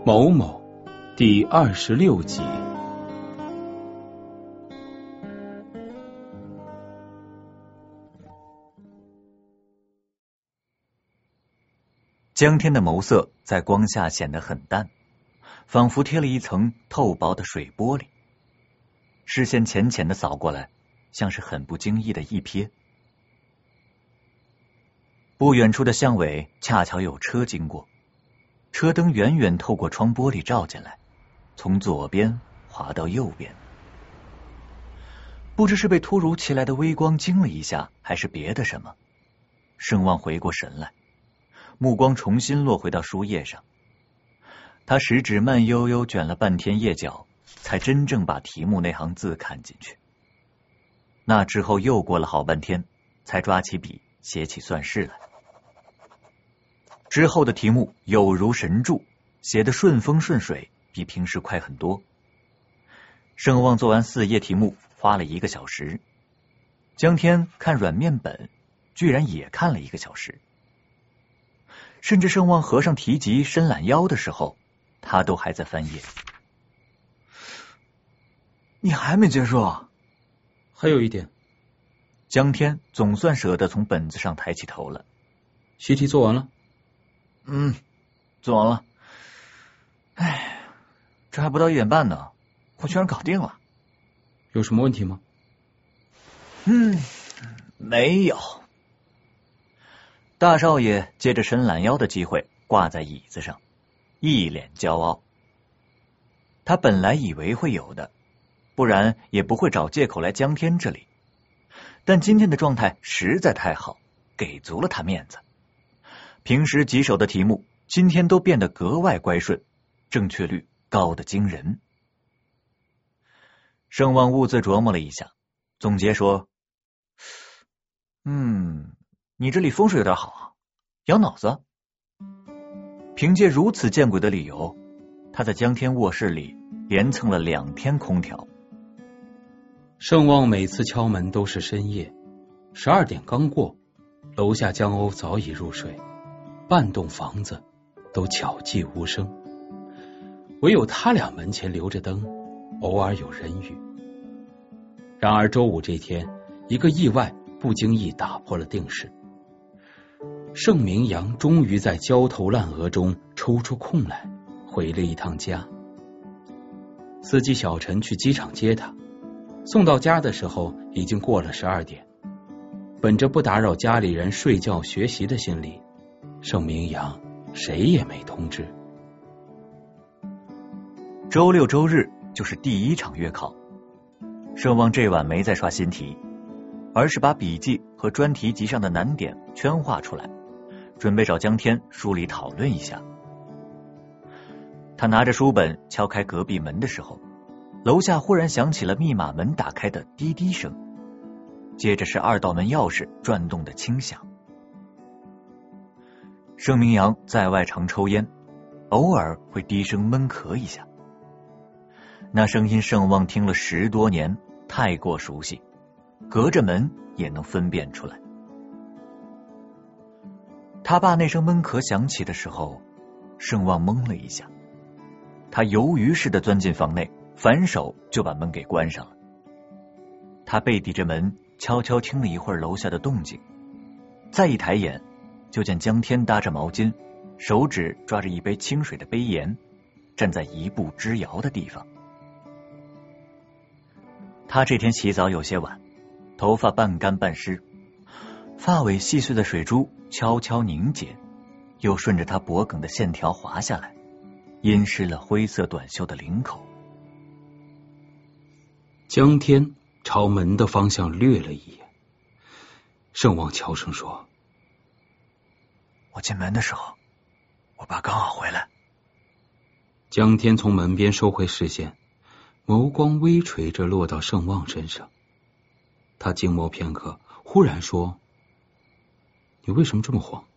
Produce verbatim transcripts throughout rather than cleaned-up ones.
某某第二十六集。 江天的眸色在光下显得很淡，仿佛贴了一层透薄的水玻璃，视线浅浅的扫过来，像是很不经意的一瞥。不远处的巷尾恰巧有车经过，车灯远远透过窗玻璃照进来，从左边滑到右边。不知是被突如其来的微光惊了一下，还是别的什么，盛望回过神来，目光重新落回到书页上。他食指慢悠悠卷了半天页角，才真正把题目那行字看进去。那之后又过了好半天，才抓起笔写起算式来。之后的题目有如神助，写得顺风顺水，比平时快很多。盛望做完四页题目花了一个小时，江天看软面本居然也看了一个小时。甚至盛望合上题集伸懒腰的时候，他都还在翻页。 你还没结束啊？ 还有一点。 江天总算舍得从本子上抬起头了。 习题做完了？ 嗯，做完了。哎，这还不到一点半呢，我居然搞定了。 有什么问题吗？ 嗯，没有。 大少爷借着伸懒腰的机会挂在椅子上，一脸骄傲。他本来以为会有的，不然也不会找借口来江天这里。但今天的状态实在太好，给足了他面子。平时棘手的题目今天都变得格外乖顺，正确率高得惊人。盛望兀自琢磨了一下，总结说：嗯，你这里风水有点好啊，养脑子。凭借如此见鬼的理由，他在江天卧室里连蹭了两天空调。 盛望每次敲门都是深夜，十二点刚过，楼下江鸥早已入睡，半栋房子都悄寂无声，唯有他俩门前留着灯，偶尔有人语。然而周五这天，一个意外不经意打破了定式。盛明阳终于在焦头烂额中抽出空来，回了一趟家。司机小陈去机场接他，送到家的时候已经过了十二点。本着不打扰家里人睡觉学习的心理，盛明阳谁也没通知。 周六周日就是第一场月考，盛望这晚没再刷新题，而是把笔记和专题集上的难点圈画出来，准备找江天梳理讨论一下。他拿着书本敲开隔壁门的时候，楼下忽然响起了密码门打开的滴滴声，接着是二道门钥匙转动的轻响。盛明阳在外常抽烟，偶尔会低声闷咳一下，那声音盛望听了十多年，太过熟悉，隔着门也能分辨出来。他爸那声闷咳响起的时候，盛望懵了一下，他鱿鱼似的钻进房内，反手就把门给关上了。他背抵着门，悄悄听了一会儿楼下的动静，再一抬眼，就见江天搭着毛巾，手指抓着一杯清水的杯沿，站在一步之遥的地方。他这天洗澡有些晚，头发半干半湿，发尾细碎的水珠悄悄凝结，又顺着他脖颈的线条滑下来，阴湿了灰色短袖的领口。 江天朝门的方向掠了一眼，盛望悄声说： 我进门的时候，我爸刚好回来。 江天从门边收回视线，眸光微垂着落到盛望身上。他静默片刻，忽然说：你为什么这么慌？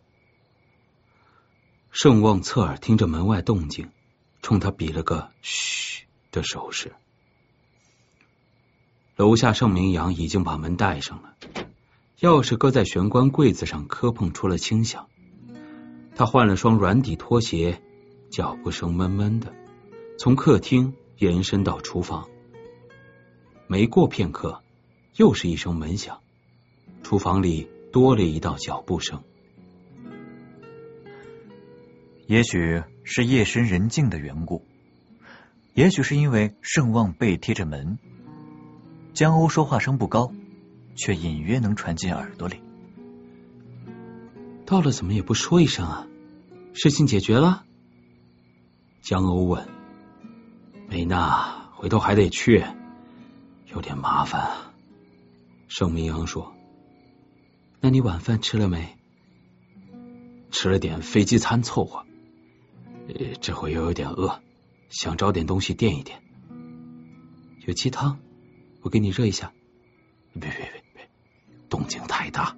盛望侧耳听着门外动静，冲他比了个嘘的手势。楼下盛明阳已经把门带上了，钥匙搁在玄关柜子上磕碰出了轻响。他换了双软底拖鞋， 脚步声闷闷的，从客厅延伸到厨房。没过片刻，又是一声门响，厨房里多了一道脚步声。 也许是夜深人静的缘故，也许是因为盛旺背贴着门，江欧说话声不高，却隐约能传进耳朵里。 到了怎么也不说一声啊？事情解决了？江欧问。没呢，回头还得去，有点麻烦啊。盛明阳说。那你晚饭吃了没？吃了点飞机餐凑合，呃，这回又有点饿，想找点东西垫一垫。有鸡汤，我给你热一下。别别别别，动静太大。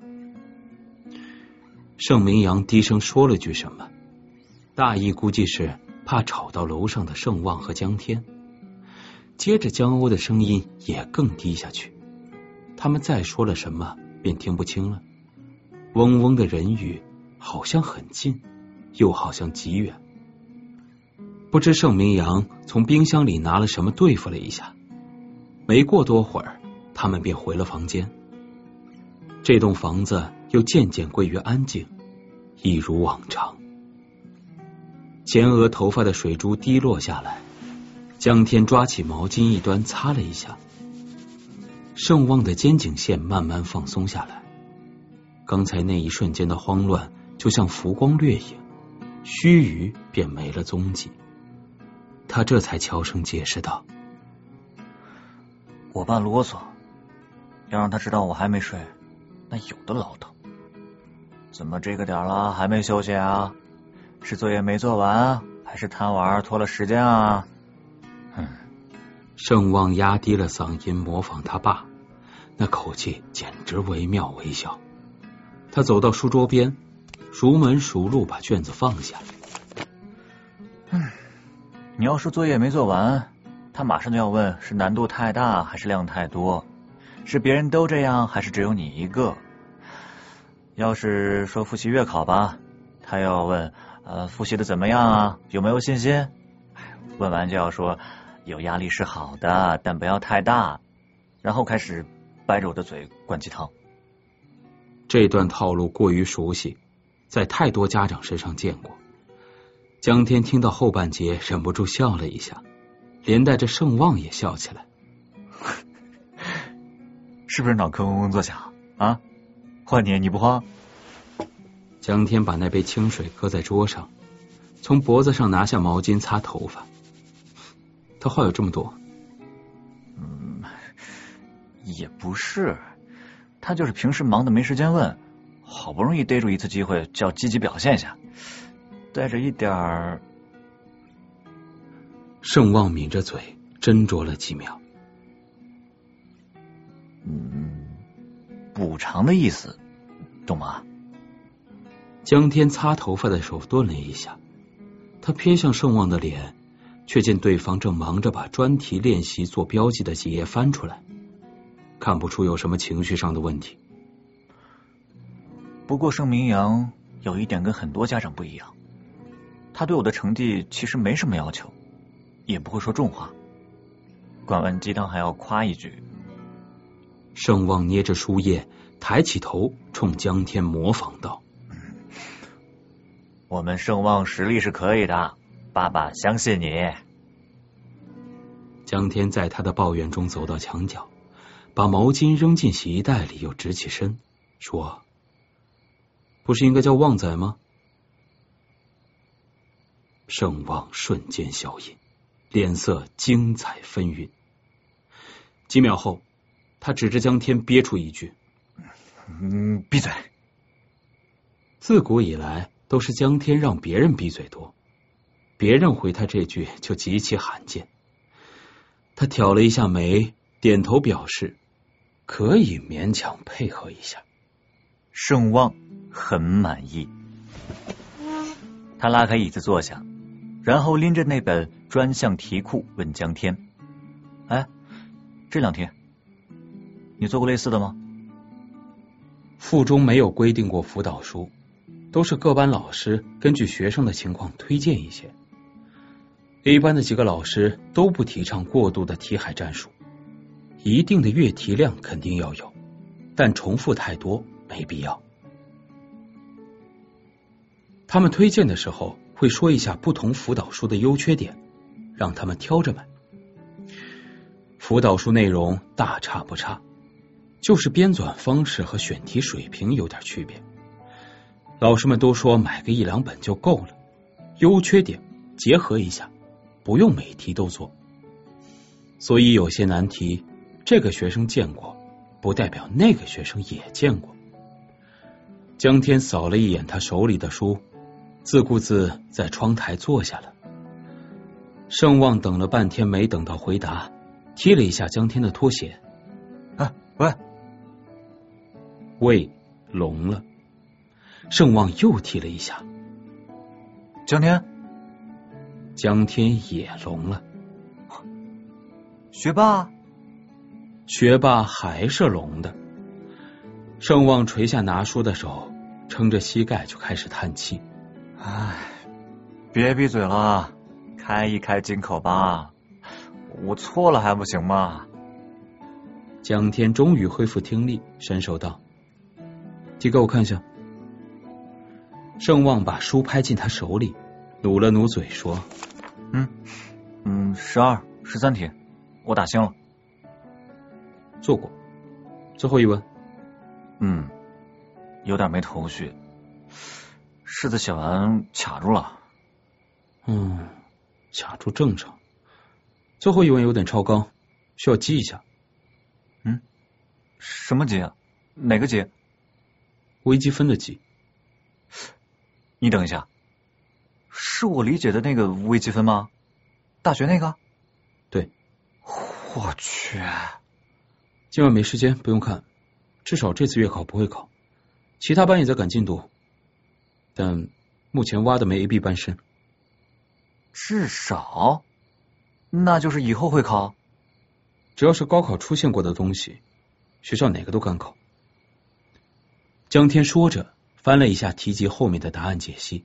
盛明阳低声说了句什么，大意估计是怕吵到楼上的盛旺和江天。接着江欧的声音也更低下去，他们再说了什么便听不清了，嗡嗡的人语好像很近，又好像极远。不知盛明阳从冰箱里拿了什么对付了一下，没过多会儿他们便回了房间。这栋房子又渐渐归于安静，一如往常。前额头发的水珠滴落下来，江天抓起毛巾一端擦了一下，盛旺的肩颈线慢慢放松下来。刚才那一瞬间的慌乱就像浮光掠影，须臾便没了踪迹。他这才悄声解释道： 我爸啰嗦，要让他知道我还没睡，那有的唠叨。怎么这个点了还没休息啊？是作业没做完，还是贪玩拖了时间啊？ 嗯，盛旺压低了嗓音模仿他爸，那口气简直惟妙惟肖。他走到书桌边，熟门熟路把卷子放下。 嗯，你要说作业没做完，他马上就要问是难度太大还是量太多，是别人都这样还是只有你一个。要是说复习月考吧，他要问呃复习的怎么样啊，有没有信心？问完就要说有压力是好的，但不要太大，然后开始掰着我的嘴灌鸡汤。 这段套路过于熟悉，在太多家长身上见过。江天听到后半截忍不住笑了一下，连带着盛旺也笑起来。 是不是脑壳嗡嗡作响啊？换你你不慌？ 江天把那杯清水搁在桌上，从脖子上拿下毛巾擦头发。他话有这么多？ 嗯，也不是，他就是平时忙的没时间问，好不容易逮住一次机会，就要积极表现一下，带着一点儿。 盛旺抿着嘴斟酌了几秒。 嗯，补偿的意思，懂吗？ 江天擦头发的手顿了一下，他瞥向盛旺的脸，却见对方正忙着把专题练习做标记的几页翻出来，看不出有什么情绪上的问题。 不过盛明阳有一点跟很多家长不一样，他对我的成绩其实没什么要求，也不会说重话，灌完鸡汤还要夸一句。 盛旺捏着书页，抬起头冲江天模仿道： 我们盛旺实力是可以的，爸爸相信你。 江天在他的抱怨中走到墙角，把毛巾扔进洗衣袋里，又直起身说：不是应该叫旺仔吗？盛旺瞬间消音，脸色精彩纷纭。几秒后，他指着江天憋出一句： 嗯，闭嘴。 自古以来都是江天让别人闭嘴多，别人回他这句就极其罕见。他挑了一下眉，点头表示可以勉强配合一下。 盛旺很满意，他拉开椅子坐下，然后拎着那本专项题库问江天：哎，这两天你做过类似的吗？ 附中没有规定过辅导书，都是各班老师根据学生的情况推荐一些。 A 班的几个老师都不提倡过度的题海战术，一定的阅题量肯定要有，但重复太多没必要。他们推荐的时候会说一下不同辅导书的优缺点，让他们挑着买。辅导书内容大差不差，就是编纂方式和选题水平有点区别。老师们都说买个一两本就够了，优缺点结合一下，不用每题都做。所以有些难题这个学生见过，不代表那个学生也见过。江天扫了一眼他手里的书，自顾自在窗台坐下了。盛望等了半天没等到回答，踢了一下江天的拖鞋。 啊，喂， 胃聋了。盛望又踢了一下。 江天， 江天也聋了。 学霸， 学霸还是聋的。盛望垂下拿书的手，撑着膝盖就开始叹气。 唉，别闭嘴了，开一开金口吧。我错了还不行吗？ 江天终于恢复听力，伸手道：“递给我看一下。”盛望把书拍进他手里，努了努嘴说：“ 嗯嗯，十二十三题，我打星了。 做过。最后一问。 嗯，有点没头绪，式子写完卡住了。 嗯，卡住正常。最后一问有点超纲，需要记一下。 嗯，什么级啊？哪个级？ 微积分的级。 你等一下，是我理解的那个微积分吗？大学那个？ 对。 我去， 今晚没时间，不用看，至少这次月考不会考。其他班也在赶进度，但目前挖的没 A B 班深。 至少？那就是以后会考？ 只要是高考出现过的东西，学校哪个都敢考。江天说着，翻了一下题集后面的答案解析。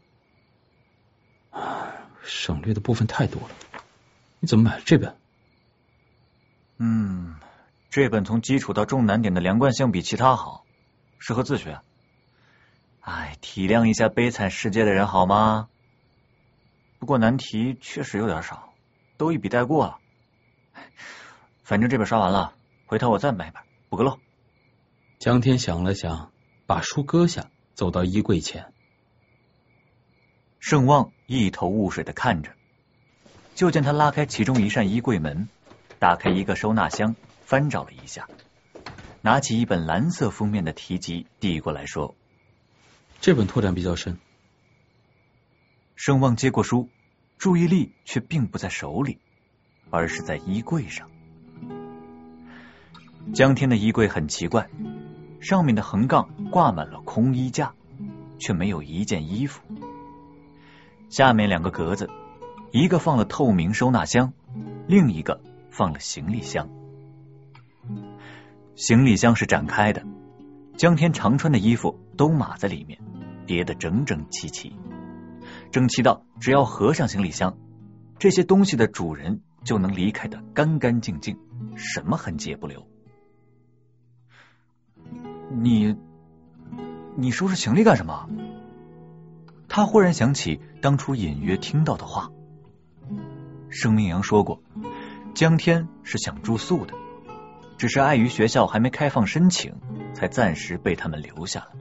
省略的部分太多了，你怎么买了这本？ 嗯，这本从基础到重难点的连贯性比其他好，适合自学。哎，体谅一下悲惨世界的人好吗？不过难题确实有点少，都一笔带过了。反正这本刷完了，回头我再买一本补个漏。 江天想了想，把书搁下，走到衣柜前。 盛望一头雾水的看着，就见他拉开其中一扇衣柜门，打开一个收纳箱，翻找了一下，拿起一本蓝色封面的题集递过来说：“ 这本拓展比较深。” 盛望接过书，注意力却并不在手里，而是在衣柜上。江天的衣柜很奇怪，上面的横杠挂满了空衣架，却没有一件衣服。下面两个格子，一个放了透明收纳箱，另一个放了行李箱。行李箱是展开的，江天常穿的衣服都码在里面，叠得整整齐齐，整齐到只要合上行李箱，这些东西的主人就能离开得干干净净，什么痕迹也不留。你你收拾行李干什么？他忽然想起当初隐约听到的话，盛明阳说过江天是想住宿的，只是碍于学校还没开放申请，才暂时被他们留下了。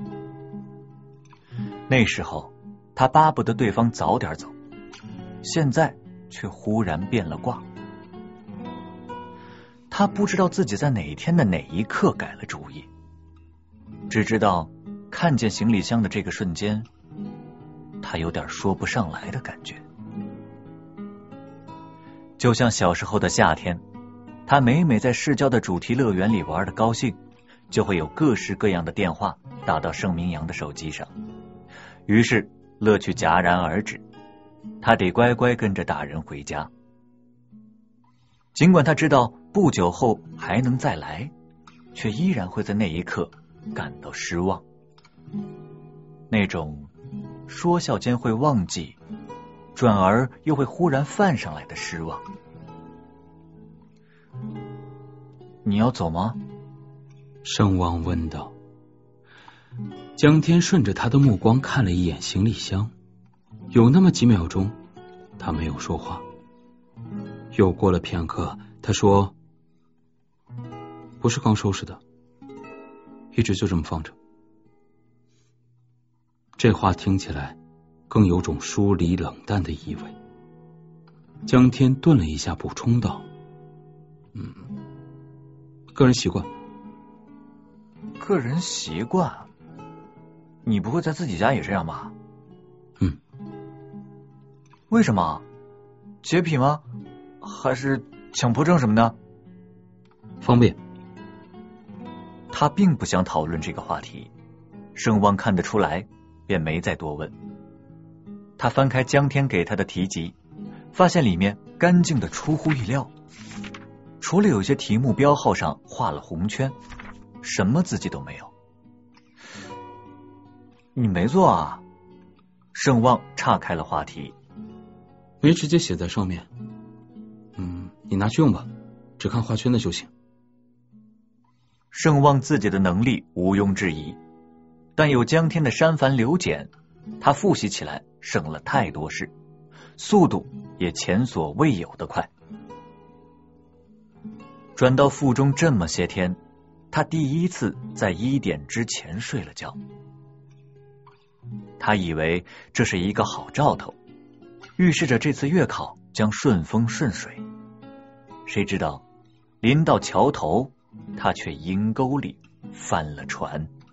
那时候他巴不得对方早点走，现在却忽然变了卦。他不知道自己在哪天的哪一刻改了主意，只知道看见行李箱的这个瞬间，他有点说不上来的感觉。就像小时候的夏天，他每每在市郊的主题乐园里玩的高兴，就会有各式各样的电话打到盛明阳的手机上，于是乐趣戛然而止，他得乖乖跟着大人回家。尽管他知道不久后还能再来，却依然会在那一刻感到失望。那种说笑间会忘记， 转而又会忽然泛上来的失望。你要走吗？ 圣望问道。江天顺着他的目光看了一眼行李箱，有那么几秒钟他没有说话。又过了片刻，他说，不是刚收拾的，一直就这么放着。这话听起来更有种疏离冷淡的意味。江天顿了一下，补充道，嗯，个人习惯。 个人习惯？你不会在自己家也这样吧？ 嗯。 为什么？洁癖吗？还是强迫症什么的？ 方便。 他并不想讨论这个话题，圣望看得出来，便没再多问。他翻开江天给他的题集，发现里面干净的出乎意料，除了有些题目标号上画了红圈，什么字迹都没有。你没做啊？圣望岔开了话题。 没直接写在上面。嗯，你拿去用吧，只看画圈的就行。 圣望自己的能力毋庸置疑，但有江天的删繁留简，他复习起来省了太多事，速度也前所未有的快。转到附中这么些天，他第一次在一点之前睡了觉。他以为这是一个好兆头，预示着这次月考将顺风顺水。谁知道临到桥头，他却阴沟里翻了船。